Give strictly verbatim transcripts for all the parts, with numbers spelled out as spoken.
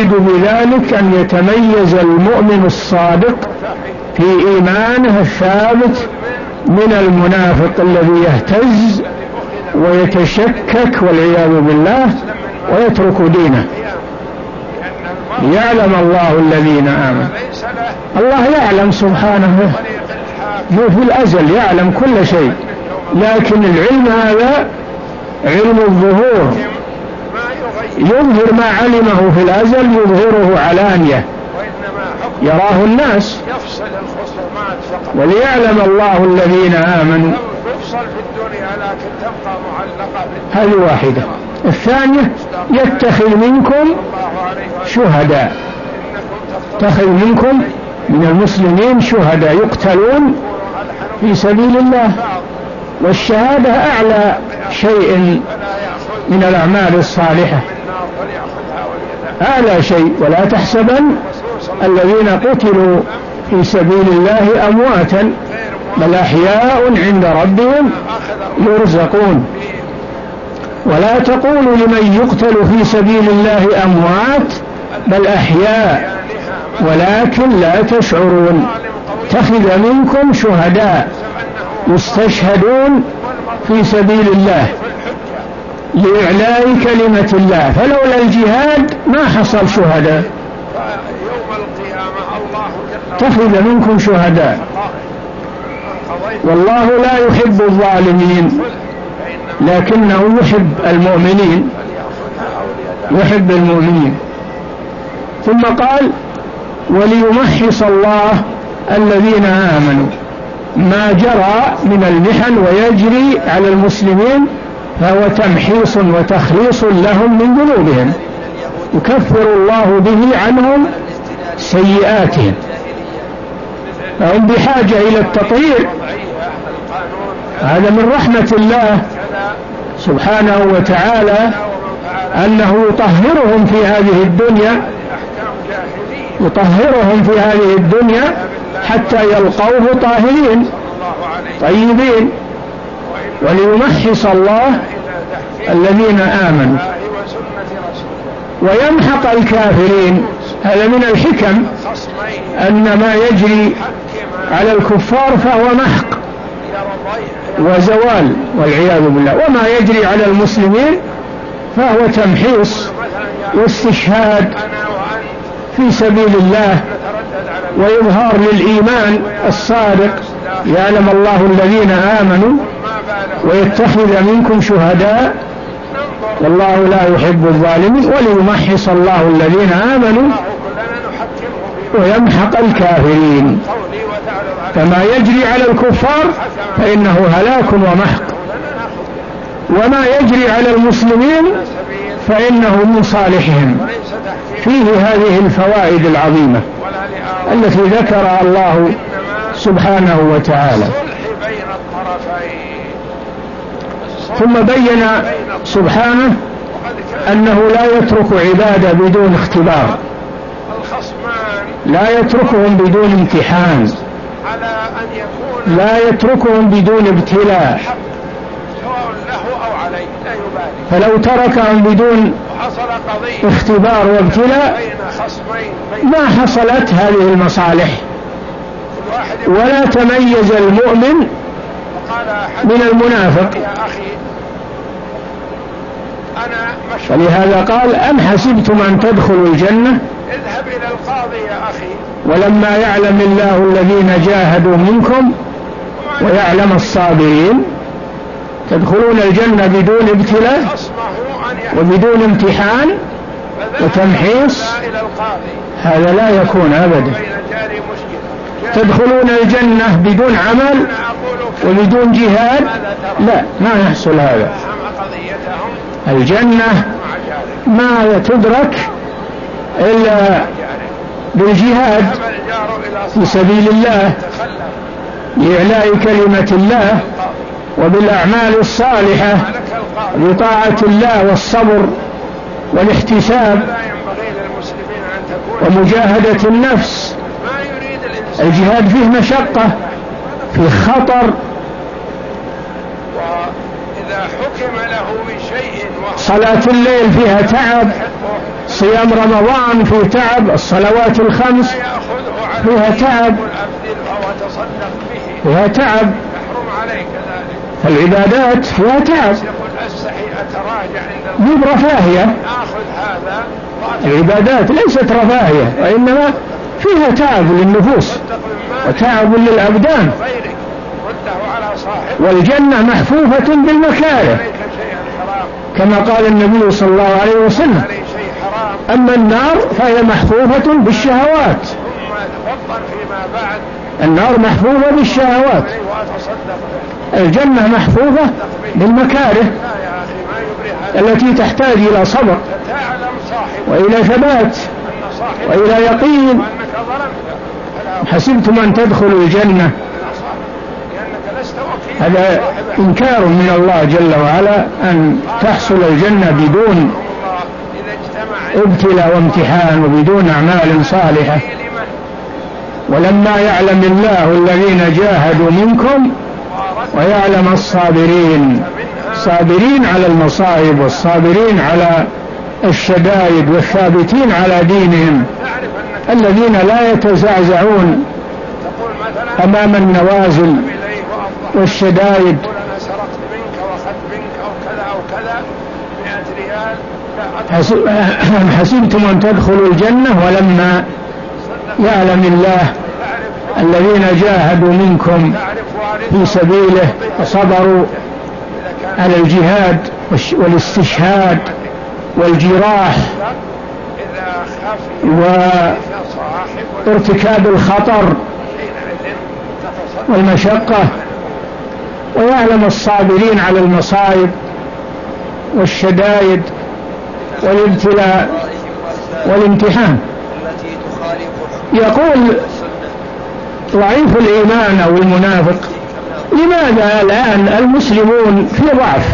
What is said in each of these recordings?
يريد بذلك أن يتميز المؤمن الصادق في إيمانه الثابت من المنافق الذي يهتز ويتشكك والعياذ بالله ويترك دينه. يعلم الله الذين آمنوا. الله يعلم سبحانه في الأزل، يعلم كل شيء، لكن العلم هذا علم الظهور، يظهر ما علمه في الأزل يظهره علانية يراه الناس. وليعلم الله الذين آمنوا. هذه واحدة. الثانية يتخذ منكم شهداء، يتخذ منكم من المسلمين شهداء يقتلون في سبيل الله، والشهادة أعلى شيء من الأعمال الصالحة، أعلى شيء. ولا تحسبن الذين قتلوا في سبيل الله أمواتا بل أحياء عند ربهم يرزقون. ولا تقولوا لمن يقتل في سبيل الله أموات بل أحياء ولكن لا تشعرون. اتخذ منكم شهداء يستشهدون في سبيل الله لإعلاء كلمة الله، فلولا الجهاد ما حصل شهداء. اتخذ منكم شهداء والله لا يحب الظالمين لكنه يحب المؤمنين، يحب المؤمنين. ثم قال وليمحص الله الذين آمنوا. ما جرى من المحن ويجري على المسلمين فهو تمحيص وتخليص لهم من ذنوبهم، يكفر الله به عنهم سيئاتهم، فهم بحاجة إلى التطهير. هذا من رحمة الله سبحانه وتعالى أنه يطهرهم في هذه الدنيا، يطهرهم في هذه الدنيا حتى يلقوه طاهرين طيبين. وليمحص الله الذين آمنوا ويمحق الكافرين. هذا من الحكم أن ما يجري على الكفار فهو محق وزوال والعياذ بالله، وما يجري على المسلمين فهو تمحيص واستشهاد في سبيل الله وإظهار للإيمان الصادق. يعلم الله الذين آمنوا ويتخذ منكم شهداء والله لا يحب الظالمين. وليمحص الله الذين آمنوا ويمحق الكافرين. فما يجري على الكفار فإنه هلاك ومحق، وما يجري على المسلمين فإنه من صالحهم. فيه هذه الفوائد العظيمة التي ذكرها الله سبحانه وتعالى. ثم بين سبحانه أنه لا يترك عبادة بدون اختبار، لا يتركهم بدون امتحان، لا يتركهم بدون ابتلاء. فلو تركهم بدون اختبار وابتلاء ما حصلت هذه المصالح ولا تميز المؤمن من المنافق. فلهذا قال أم حسبتم أن تدخلوا الجنة اذهب إلى القاضي يا أخي ولما يعلم الله الذين جاهدوا منكم ويعلم الصابرين. تدخلون الجنة بدون ابتلاء وبدون امتحان وتمحيص، هذا لا يكون أبدا. تدخلون الجنة بدون عمل وبدون جهاد، لا، ما يحصل هذا. الجنة ما تدرك إلا بالجهاد في سبيل الله لإعلاء كلمة الله وبالأعمال الصالحة بطاعة الله والصبر والاحتساب ومجاهدة النفس. الجهاد فيه مشقة، فيه خطر، إذا حكم له بشيء صلاة الليل فيها تعب، صيام رمضان فيه تعب، الصلوات الخمس فيها تعب فيها تعب العبادات فيها تعب، مو برفاهية. العبادات ليست رفاهية وإنما فيها تعب للنفوس وتعب للأبدان، والجنة محفوفة بالمكاره كما قال النبي صلى الله عليه وسلم. أما النار فهي محفوفة بالشهوات، النار محفوفة بالشهوات، الجنة محفوفة بالمكاره التي تحتاج إلى صبر وإلى ثبات وإلى يقين. حسبتم أن تدخلوا الجنة، هذا إنكار من الله جل وعلا أن تحصل الجنة بدون ابتلاء وامتحان وبدون أعمال صالحة. ولما يعلم الله الذين جاهدوا منكم ويعلم الصابرين، صابرين على المصائب والصابرين على الشدائد والثابتين على دينهم، الذين لا يتزعزعون أمام النوازل والشدائد. حسبتم أن تدخلوا الجنة ولما يعلم الله الذين جاهدوا منكم في سبيله وصبروا على الجهاد والاستشهاد والجراح وارتكاب الخطر والمشقة، ويعلم الصابرين على المصائب والشدائد والابتلاء والامتحان. يقول ضعيف الإيمان أو المنافق: لماذا الآن المسلمون في ضعف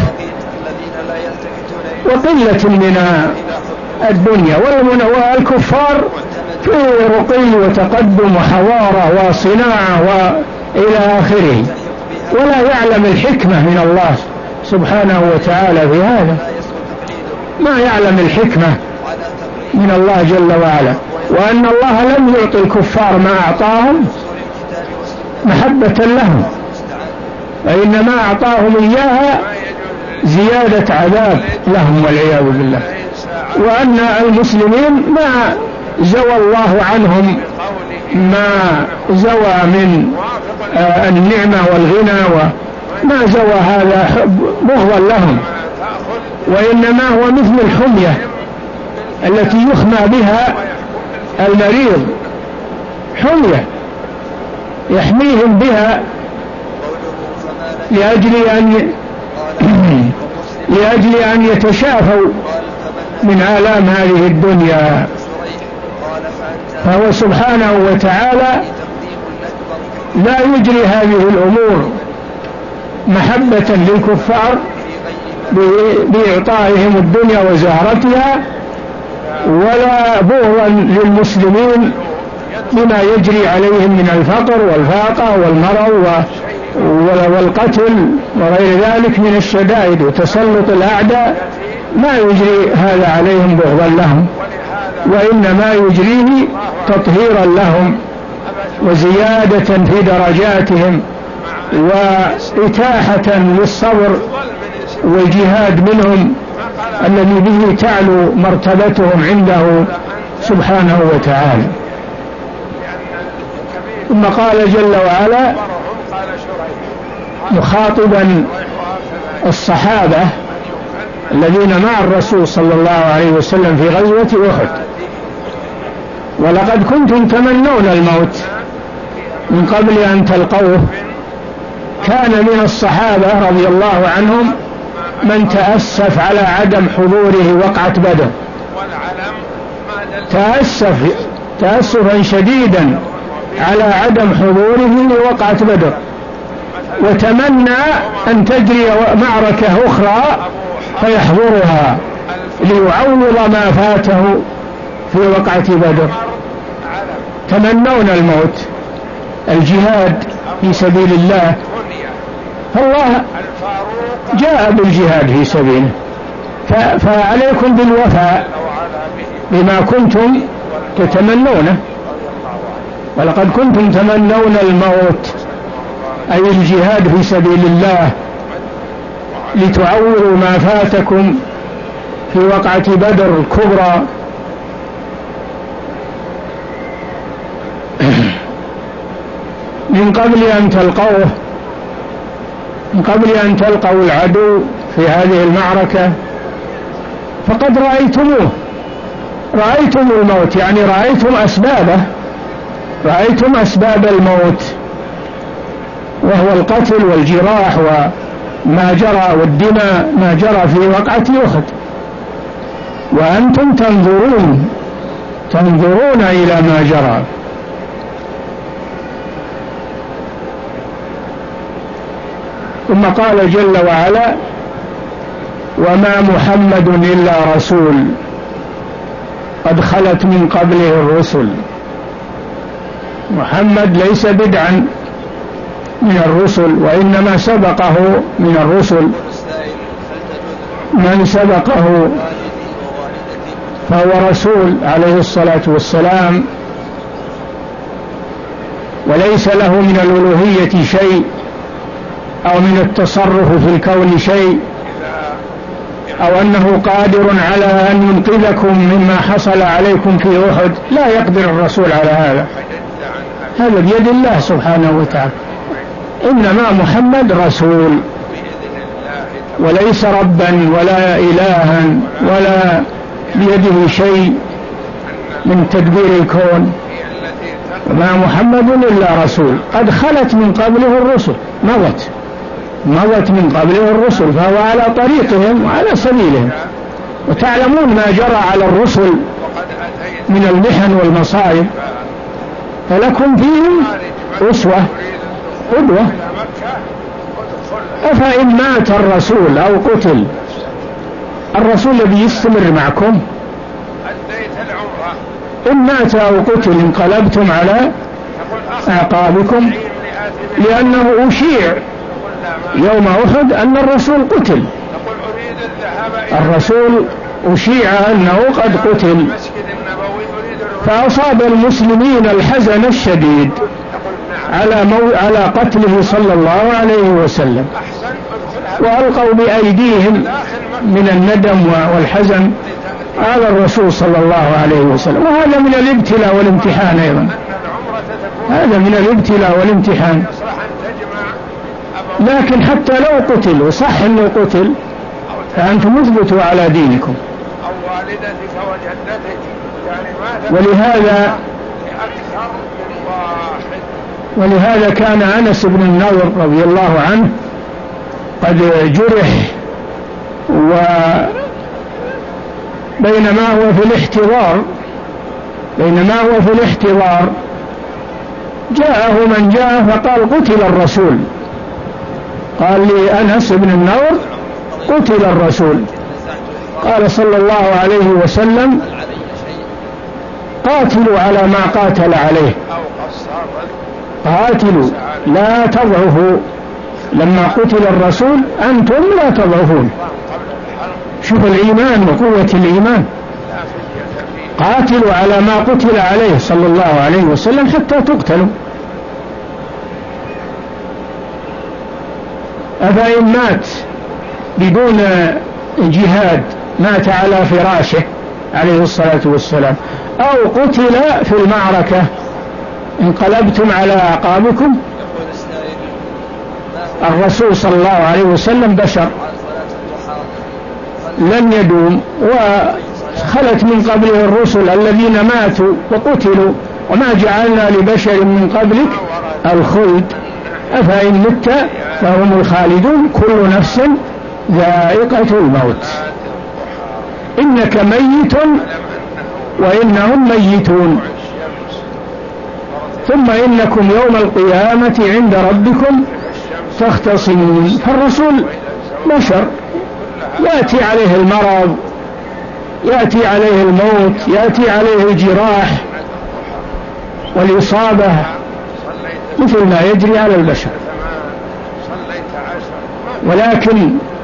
وقلة من الدنيا والكفار في رقي وتقدم وحضارة وصناعة وإلى آخره، ولا يعلم الحكمة من الله سبحانه وتعالى في هذا؟ ما يعلم الحكمة من الله جل وعلا، وأن الله لم يعطي الكفار ما أعطاهم محبة لهم، وإنما أعطاهم إياها زيادة عذاب لهم والعياذ بالله. وأن المسلمين ما زوى الله عنهم ما زوى من آه النعمة والغنى، وما زوى هذا بغضا لهم، وإنما هو مثل الحمية التي يحمى بها المريض، حمية يحميهم بها لأجل أن لأجل أن يتشافوا من آلام هذه الدنيا. فهو سبحانه وتعالى لا يجري هذه الأمور محبة للكفار بإعطائهم الدنيا وزهرتها، ولا بغضا للمسلمين بما يجري عليهم من الفقر والفاقة والمرض والقتل وغير ذلك من الشدائد وتسلط الأعداء. ما يجري هذا عليهم بغضا لهم، وإنما يجريه تطهيرا لهم وزيادة في درجاتهم وإتاحة للصبر والجهاد منهم الذي به تعلو مرتبتهم عنده سبحانه وتعالى. ثم قال جل وعلا مخاطبا الصحابة الذين مع الرسول صلى الله عليه وسلم في غزوة أحد: ولقد كنتم تمنون الموت من قبل أن تلقوه. كان من الصحابة رضي الله عنهم من تأسف على عدم حضوره وقعة بدر، تأسف تأسفا شديدا على عدم حضوره لوقعة بدر، وتمنى أن تجري معركة أخرى فيحضرها ليعوض ما فاته في وقعة بدر. تمنون الموت، الجهاد في سبيل الله. فالله جاء بالجهاد في سبيله، فعليكم بالوفاء بما كنتم تتمنونه. ولقد كنتم تمنون الموت أي الجهاد في سبيل الله لتعوضوا ما فاتكم في وقعة بدر الكبرى. من قبل أن تلقوه من قبل أن تلقوا العدو في هذه المعركة فقد رأيتموه، رأيتم الموت، يعني رأيتم أسبابه، رأيتم أسباب الموت، وهو القتل والجراح وما جرى والدماء ما جرى في وقعة أحد، وأنتم تنظرون تنظرون إلى ما جرى. ثم قال جل وعلا: وما محمد إلا رسول قد خلت من قبله الرسل. محمد ليس بدعا من الرسل، وإنما سبقه من الرسل من سبقه فهو رسول عليه الصلاة والسلام، وليس له من الألوهية شيء أو من التصرف في الكون شيء، أو أنه قادر على أن ينقذكم مما حصل عليكم في أحد، لا يقدر الرسول على هذا، هذا بيد الله سبحانه وتعالى. إنما محمد رسول وليس ربا ولا إلها ولا بيده شيء من تدبير الكون. وما محمد إلا رسول قد خلت من قبله الرسل، مضت مضت من قبله الرسل، فهو على طريقهم وعلى سبيلهم. وتعلمون ما جرى على الرسل من المحن والمصائب، فلكم فيهم أسوة قدوة. أفإن مات الرسول أو قتل، الرسول الذي يستمر معكم، إن مات أو قتل انقلبتم على أعقابكم، لأنه أشيع يوم أحد أن الرسول قتل، الرسول أشيع أنه قد قتل، فأصاب المسلمين الحزن الشديد على, مو... على قتله صلى الله عليه وسلم، وألقوا بأيديهم من الندم والحزن على الرسول صلى الله عليه وسلم. وهذا من الابتلاء والامتحان أيضا، هذا من الابتلاء والامتحان. لكن حتى لو قتل وصح أنه قتل فأنتم اثبتوا على دينكم. ولهذا ولهذا كان أنس بن النضر رضي الله عنه قد جرح، وبينما هو في الاحتضار بينما هو في الاحتضار جاءه من جاء فقال: قتل الرسول. قال لي أنس بن النضر: قتل الرسول. قال صلى الله عليه وسلم: قاتلوا على ما قاتل عليه، قاتلوا لا تضعفوا، لما قتل الرسول أنتم لا تضعفون. شوف الإيمان وقوة الإيمان، قاتلوا على ما قتل عليه صلى الله عليه وسلم حتى تقتلوا. أفإن مات بدون جهاد، مات على فراشه عليه الصلاة والسلام، أو قتل في المعركة، انقلبتم على أعقابكم. الرسول صلى الله عليه وسلم بشر لن يدوم، وخلت من قبله الرسل الذين ماتوا وقتلوا، وما جعلنا لبشر من قبلك الخلد أفإن مت فهم الخالدون كل نفس ذائقة الموت إنك ميت وإنهم ميتون ثم إنكم يوم القيامة عند ربكم تختصمون. فالرسول بشر يأتي عليه المرض، يأتي عليه الموت، يأتي عليه الجراح والإصابة مثل ما يجري على البشر، ولكن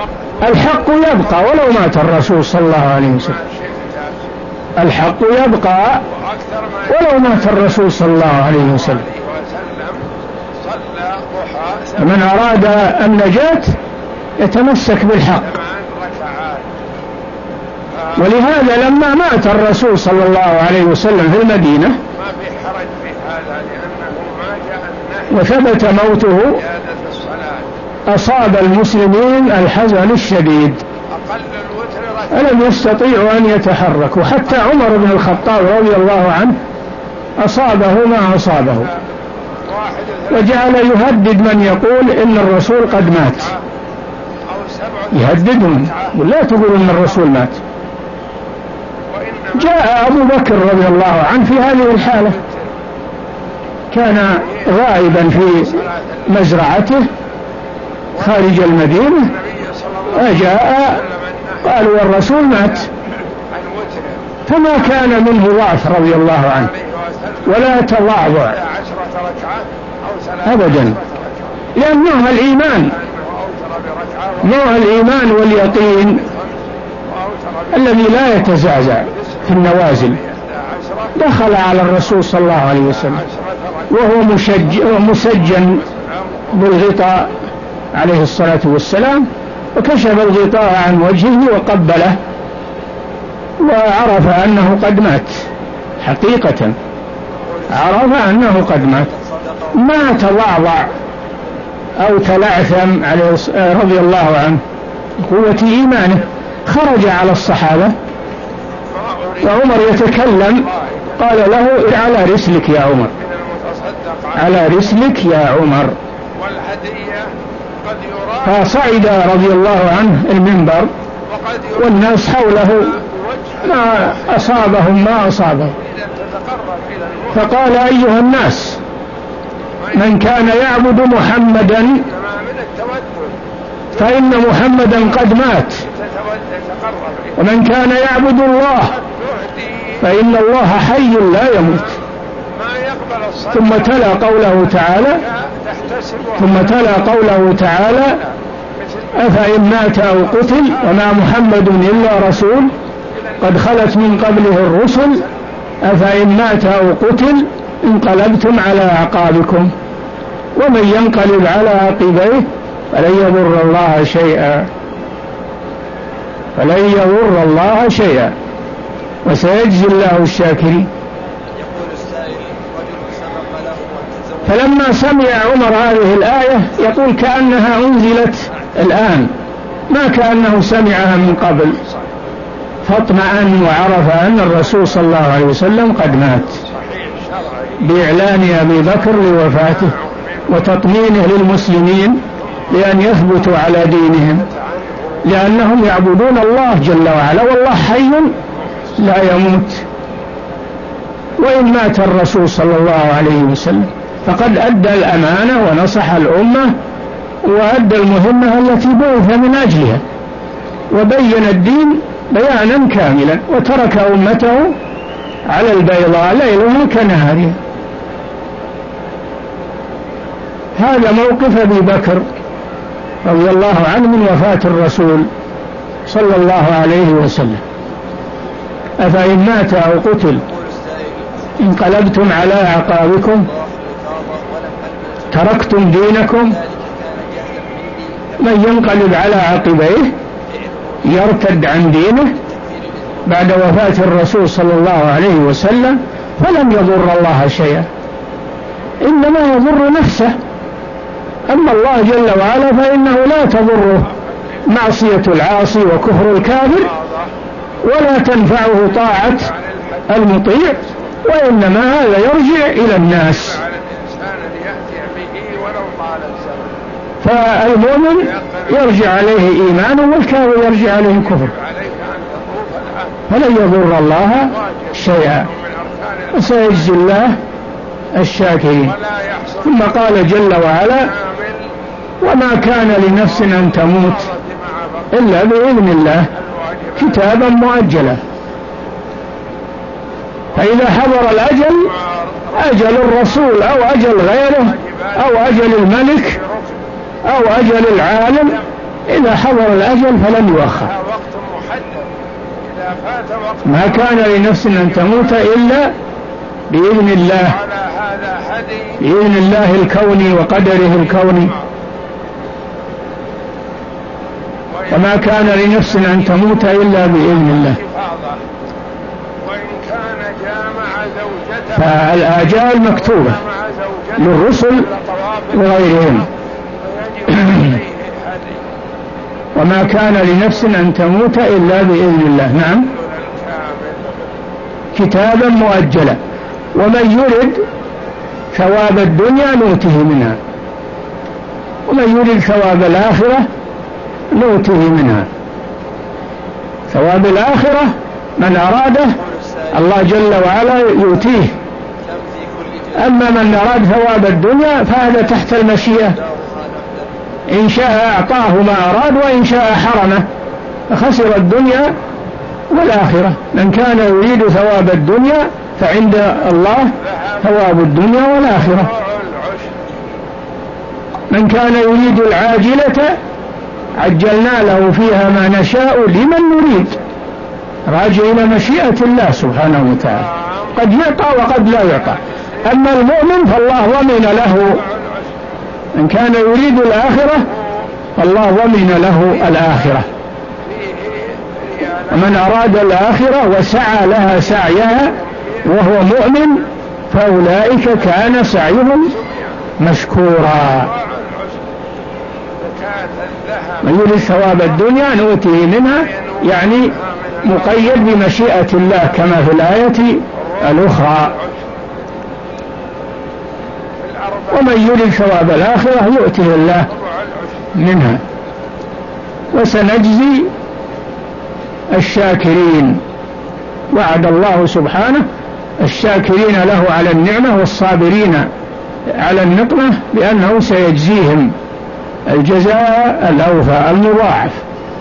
الحق يبقى ولو مات الرسول صلى الله عليه وسلم، الحق يبقى ولو مات الرسول صلى الله عليه وسلم. من أراد النجاة يتمسك بالحق. ولهذا لما مات الرسول صلى الله عليه وسلم في المدينة ما في حرج في هذا، لأنه ما جاء النهي وثبت موته أصاب المسلمين الحزن الشديد، أقل الوتر ألم يستطيعوا أن يتحركوا. حتى عمر بن الخطاب رضي الله عنه أصابه ما أصابه، وجعل يهدد من يقول إن الرسول قد مات، يهددهم ولا تقول إن الرسول مات. جاء أبو بكر رضي الله عنه في هذه الحالة، كان غائبا في مزرعته خارج المدينة، وجاء قالوا الرسول مات، فما كان منه ضعف رضي الله عنه ولا تواضع أبدا، لأنه الإيمان، نوع الإيمان واليقين الذي لا يتزعزع في النوازل. دخل على الرسول صلى الله عليه وسلم وهو مسجن بالغطاء عليه الصلاة والسلام، وكشف الغطاء عن وجهه وقبله، وعرف أنه قد مات حقيقة، عرف أنه قد مات، ما تضعضع أو تلعثم عليه رضي الله عنه قوة إيمانه. خرج على الصحابة وعمر يتكلم، قال له على رسلك يا عمر، على رسلك يا عمر. فصعد رضي الله عنه المنبر والناس حوله ما أصابهم ما أصابهم، فقال أيها الناس، من كان يعبد محمدا فإن محمدا قد مات، ومن كان يعبد الله فإن الله حي لا يموت. ثم تلا قوله تعالى ثم تلا قوله تعالى أفإن مات أو قتل وما محمد إلا رسول قد خلت من قبله الرسل أفإن مات أو قتل انقلبتم على أعقابكم ومن ينقلب على عقبيه فلن يضر الله شيئا فلن يضر الله شيئا وسيجزي الله الشاكرين. فلما سمع عمر هذه الآية يقول كأنها أنزلت الآن، ما كأنه سمعها من قبل، فاطمأن وعرف أن الرسول صلى الله عليه وسلم قد مات بإعلان أبي بكر لوفاته وتطمينه للمسلمين لأن يثبتوا على دينهم، لأنهم يعبدون الله جل وعلا، والله حي لا يموت. وإن مات الرسول صلى الله عليه وسلم فقد أدى الأمانة ونصح الأمة وأدى المهمة التي بعث من أجلها، وبين الدين بيانا كاملا، وترك أمته على البيضاء ليلها كنهارها. هذا موقف أبي بكر رضي الله عنه من وفاة الرسول صلى الله عليه وسلم. أفإن مات أو قتل انقلبتم على أعقابكم تركتم دينكم. من ينقلب على عقبيه يرتد عن دينه بعد وفاة الرسول صلى الله عليه وسلم فلن يضر الله شيئا، إنما يضر نفسه. أما الله جل وعلا فإنه لا تضره معصية العاصي وكفر الكافر، ولا تنفعه طاعة المطيع، وإنما هذا يرجع إلى الناس. فالمؤمن يرجع عليه إيمانه والكافر يرجع عليه كفر، فلن يضر الله شيئا وسيجزي الله الشاكرين. ثم قال جل وعلا وما كان لنفس أن تموت إلا بإذن الله كتابا مؤجلا. فإذا حضر الأجل، أجل الرسول أو أجل غيره أو أجل الملك أو أجل العالم إذا حضر الأجل فلن يؤخر. وقت محدد، إذا فات وقت ما كان لنفس أن تموت إلا بإذن الله، على هذا هدي بإذن الله الكوني وقدره الكوني. وما كان لنفس أن تموت إلا بإذن الله. وإن كان جامع زوجته فالآجال مكتوبة للرسل وغيرهم. وما كان لنفس أن تموت إلا بإذن الله. نعم، كتابا مؤجلا. ومن يرد ثواب الدنيا نؤته منها، ومن يرد ثواب الآخرة نؤته منها. ثواب الآخرة من أراده الله جل وعلا يؤتيه، أما من أراد ثواب الدنيا فهذا تحت المشيئة، إن شاء أعطاه ما أراد وإن شاء حرمه، فخسر الدنيا والآخرة. من كان يريد ثواب الدنيا فعند الله ثواب الدنيا والآخرة. من كان يريد العاجلة عجلنا له فيها ما نشاء لمن نريد، راجع إلى مشيئة الله سبحانه وتعالى، قد يعطى وقد لا يعطى. أما المؤمن فالله ضمن له، من كان يريد الآخرة فالله ضمن له الآخرة. ومن أراد الآخرة وسعى لها سعيها وهو مؤمن فأولئك كان سعيهم مشكورا. من يريد ثواب الدنيا نؤتيه منها، يعني مقيد بمشيئة الله كما في الآية الأخرى. ومن يريد ثواب الآخرة يؤتيه الله منها. وسنجزي الشاكرين، وعد الله سبحانه الشاكرين له على النعمة والصابرين على النقمة بأنه سيجزيهم الجزاء الأوفى المضاعف.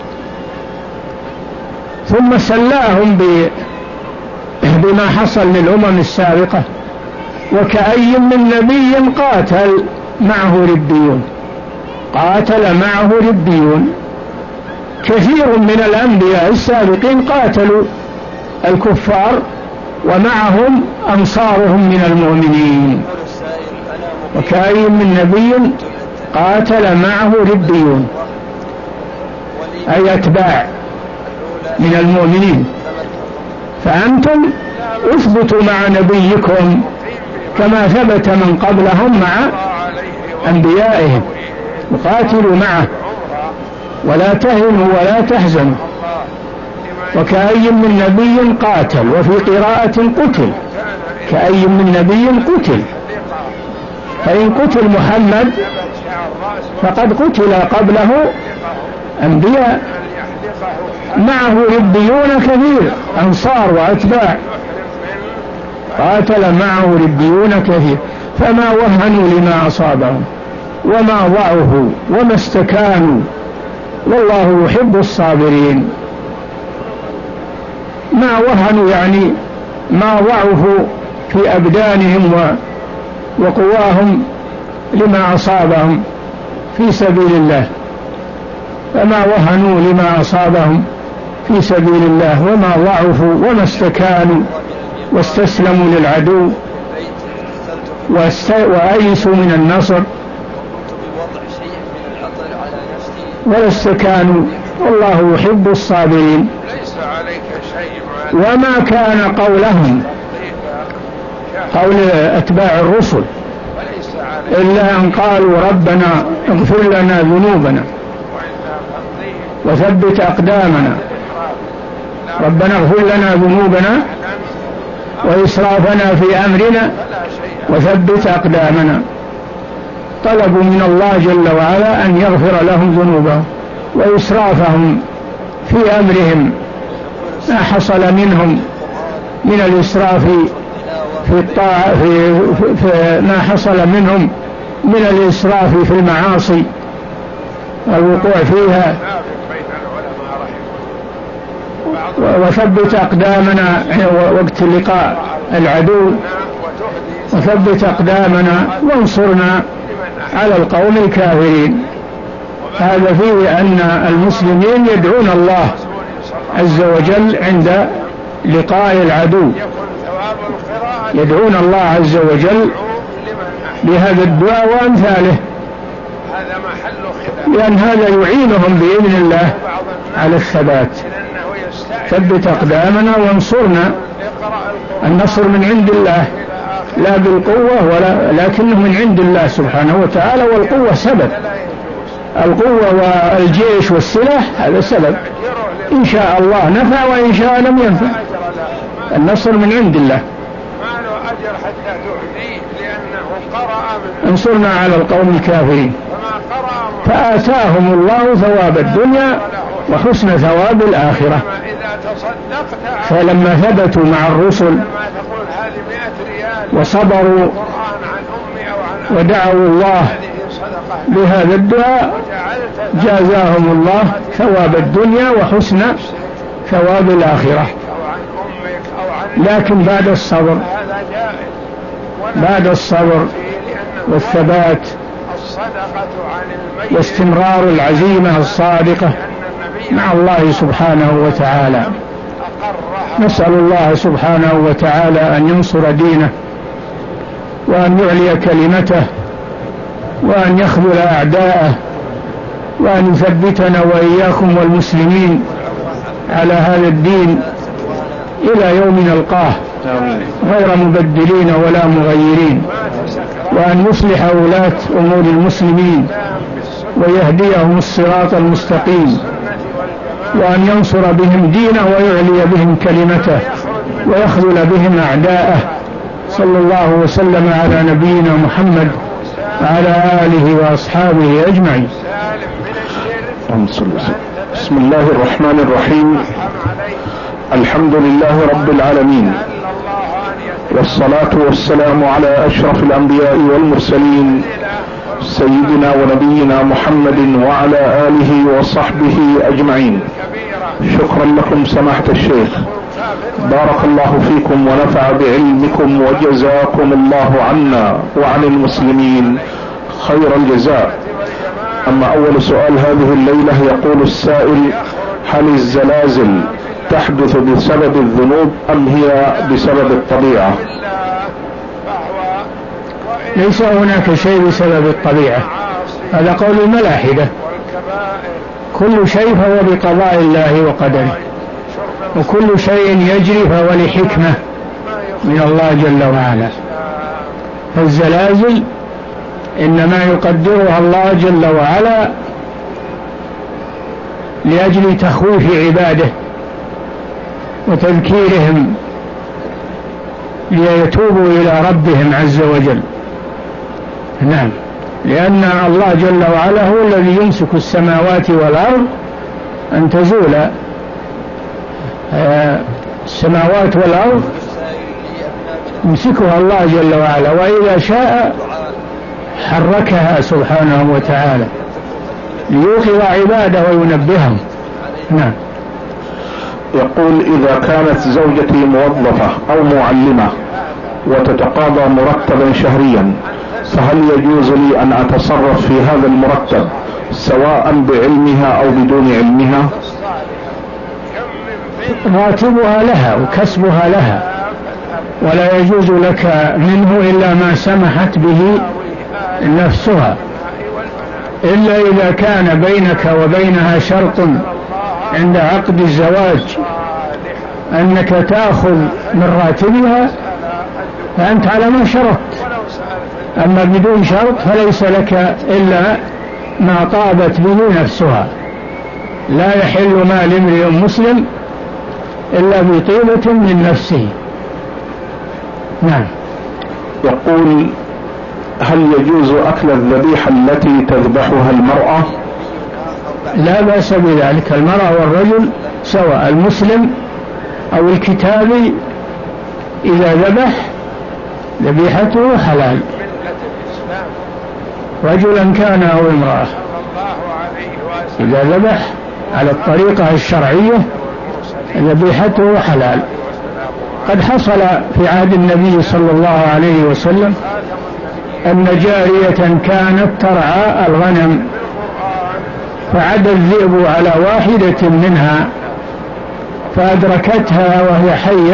ثم سلاهم بما حصل للأمم السابقة. وكأي من نبي قاتل معه ربيون، قاتل معه ربيون. كثير من الأنبياء السابقين قاتلوا الكفار ومعهم أنصارهم من المؤمنين. وكأي من نبي قاتل معه ربيون أي أتباع من المؤمنين. فأنتم اثبتوا مع نبيكم كما ثبت من قبلهم مع أنبيائهم، وقاتلوا معه ولا تهنوا ولا تحزنوا. وكأي من نبي قاتل، وفي قراءة قتل، كأي من نبي قتل. فإن قتل محمد فقد قتل قبله أنبياء معه ربيون كثير، أنصار وأتباع، قاتل معه ربيون كثير. فما وهنوا لما أصابهم وما ضعفوا وما استكانوا، والله يحب الصابرين. ما وهنوا يعني ما ضعفوا في أبدانهم وقواهم لما أصابهم في سبيل الله، فما وهنوا لما أصابهم في سبيل الله وما ضعفوا وما استكانوا واستسلموا للعدو وأيسوا من النصر ولا استكانوا، والله يحب الصابرين. وما كان قولهم قول أتباع الرسل إلا أن قالوا ربنا اغفر لنا ذنوبنا وثبت أقدامنا، ربنا اغفر لنا ذنوبنا وإسرافنا في أمرنا وثبت أقدامنا. طلبوا من الله جل وعلا أن يغفر لهم ذنوبهم وإسرافهم في أمرهم، ما حصل منهم من الإسراف في الطاعة في, في, في ما حصل منهم من الإسراف في المعاصي والوقوع فيها. وثبت أقدامنا وقت لقاء العدو، وثبت أقدامنا وانصرنا على القوم الكافرين. هذا فيه أن المسلمين يدعون الله عز وجل عند لقاء العدو، يدعون الله عز وجل بهذا الدعاء وأمثاله، لأن هذا يعينهم بإذن الله على الثبات. ثبت أقدامنا وانصرنا. النصر من عند الله لا بالقوة ولا، لكنه من عند الله سبحانه وتعالى، والقوة سبب. القوة والجيش والسلاح هذا سبب، إن شاء الله نفع وإن شاء لم ينفع. النصر من عند الله. انصرنا على القوم الكافرين فآتاهم الله ثواب الدنيا وحسن ثواب الآخرة. فلما ثبتوا مع الرسل وصبروا ودعوا الله بهذا الدعاء جازاهم الله ثواب الدنيا وحسن ثواب الآخرة. لكن بعد الصبر، بعد الصبر والثبات واستمرار العزيمة الصادقة مع الله سبحانه وتعالى، نسأل الله سبحانه وتعالى أن ينصر دينه وأن يعلي كلمته وأن يخذل أعداءه وأن يثبتنا وإياكم والمسلمين على هذا الدين إلى يوم نلقاه غير مبدلين ولا مغيرين، وأن يصلح ولاة أمور المسلمين ويهديهم الصراط المستقيم، وأن ينصر بهم دينه ويعلي بهم كلمته ويخذل بهم أعداءه. صلى الله وسلم على نبينا محمد وعلى آله وأصحابه أجمعين. بسم الله الرحمن الرحيم. الحمد لله رب العالمين، والصلاة والسلام على أشرف الأنبياء والمرسلين سيدنا ونبينا محمد وعلى آله وصحبه أجمعين. شكرا لكم سماحة الشيخ، بارك الله فيكم ونفع بعلمكم وجزاكم الله عنا وعن المسلمين خير الجزاء. أما أول سؤال هذه الليلة، يقول السائل: هل الزلازل تحدث بسبب الذنوب أم هي بسبب الطبيعة؟ ليس هناك شيء بسبب الطبيعة، هذا قول الملاحدة. كل شيء فهو بقضاء الله وقدره، وكل شيء يجري فهو لحكمة من الله جل وعلا. فالزلازل إنما يقدرها الله جل وعلا لأجل تخويف عباده وتذكيرهم ليتوبوا إلى ربهم عز وجل. نعم، لأن الله جل وعلا هو الذي يمسك السماوات والأرض أن تزولا. السماوات والأرض يمسكها الله جل وعلا، وإذا شاء حركها سبحانه وتعالى ليوقظ عباده وينبههم. نعم. يقول: إذا كانت زوجتي موظفة أو معلمة وتتقاضى مرتبا شهريا، فهل يجوز لي أن أتصرف في هذا المرتب سواء بعلمها أو بدون علمها؟ راتبها لها وكسبها لها، ولا يجوز لك منه إلا ما سمحت به نفسها، إلا إذا كان بينك وبينها شرط عند عقد الزواج أنك تأخذ من راتبها فأنت على ما شرطت. أما بدون شرط فليس لك إلا ما طابت به نفسها. لا يحل مال امرئ مسلم إلا بطيبة من نفسه. نعم. يقول: هل يجوز أكل الذبيحة التي تذبحها المرأة؟ لا بأس بذلك، المرأة والرجل سواء، المسلم أو الكتابي إذا ذبح ذبيحته حلال، رجلا كان أو امرأة، إذا ذبح على الطريقة الشرعية ذبيحته حلال. قد حصل في عهد النبي صلى الله عليه وسلم أن جارية كانت ترعى الغنم فعد الذئب على واحدة منها فأدركتها وهي حية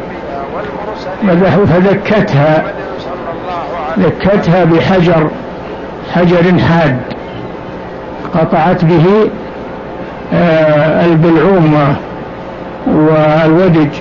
فذكتها ذكتها بحجر حجر حاد قطعت به البلعوم والودج،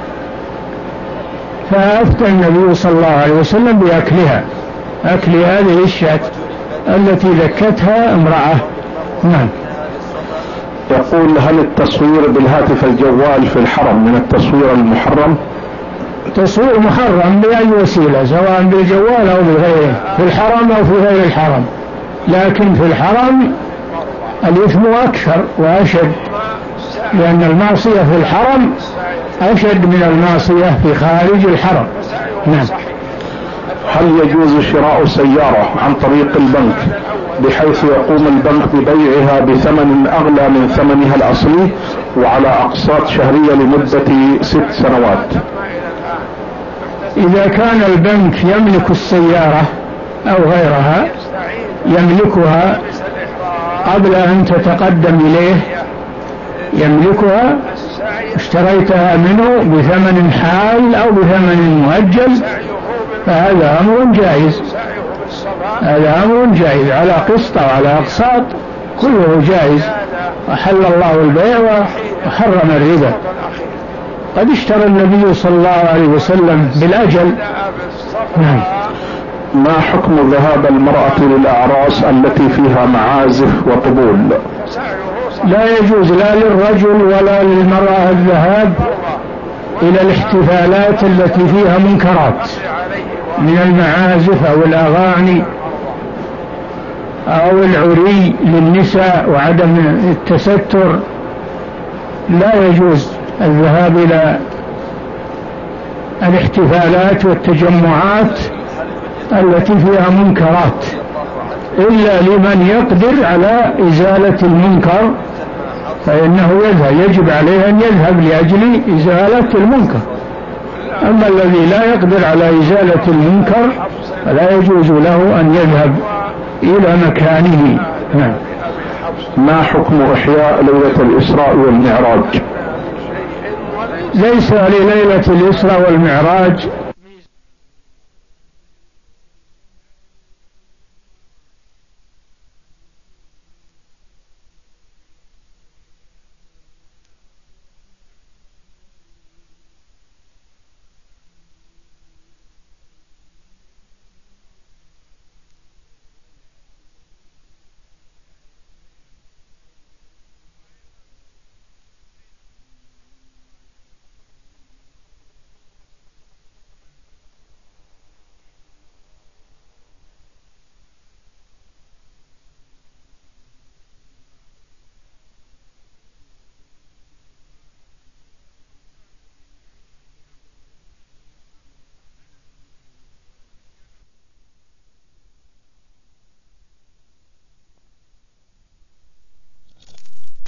فأفتى النبي صلى الله عليه وسلم بأكلها، أكل هذه الشاة التي ذكتها امرأة. نعم. يقول: هل التصوير بالهاتف الجوال في الحرم من التصوير المحرم؟ تصوير محرم بأي وسيلة، سواء بالجوال أو بغيره، في الحرم أو في غير الحرم، لكن في الحرم الإثم أكثر وأشد، لأن المعصية في الحرم أشد من المعصية في خارج الحرم. نعم. هل يجوز شراء سيارة عن طريق البنك بحيث يقوم البنك ببيعها بثمن أغلى من ثمنها الأصلي وعلى أقساط شهرية لمدة ست سنوات؟ إذا كان البنك يملك السيارة أو غيرها يملكها قبل أن تتقدم إليه، يملكها، اشتريتها منه بثمن حال أو بثمن مؤجل، فهذا أمر جائز، هذا أمر جائز على قسط أو على أقساط، كله جائز. وحل الله البيع وحرم الربا. قد اشترى النبي صلى الله عليه وسلم بالأجل. نعم. ما حكم ذهاب المرأة للأعراس التي فيها معازف وطبول؟ لا يجوز لا للرجل ولا للمرأة الذهاب إلى الاحتفالات التي فيها منكرات من المعازف أو الأغاني أو العري للنساء وعدم التستر. لا يجوز الذهاب إلى الاحتفالات والتجمعات التي فيها منكرات إلا لمن يقدر على إزالة المنكر، فإنه يذهب، يجب عليه أن يذهب لأجل إزالة المنكر. أما الذي لا يقدر على إزالة المنكر فلا يجوز له أن يذهب إلى مكانه. نعم. ما حكم إحياء ليلة الإسراء والمعراج؟ ليس لليلة الإسراء والمعراج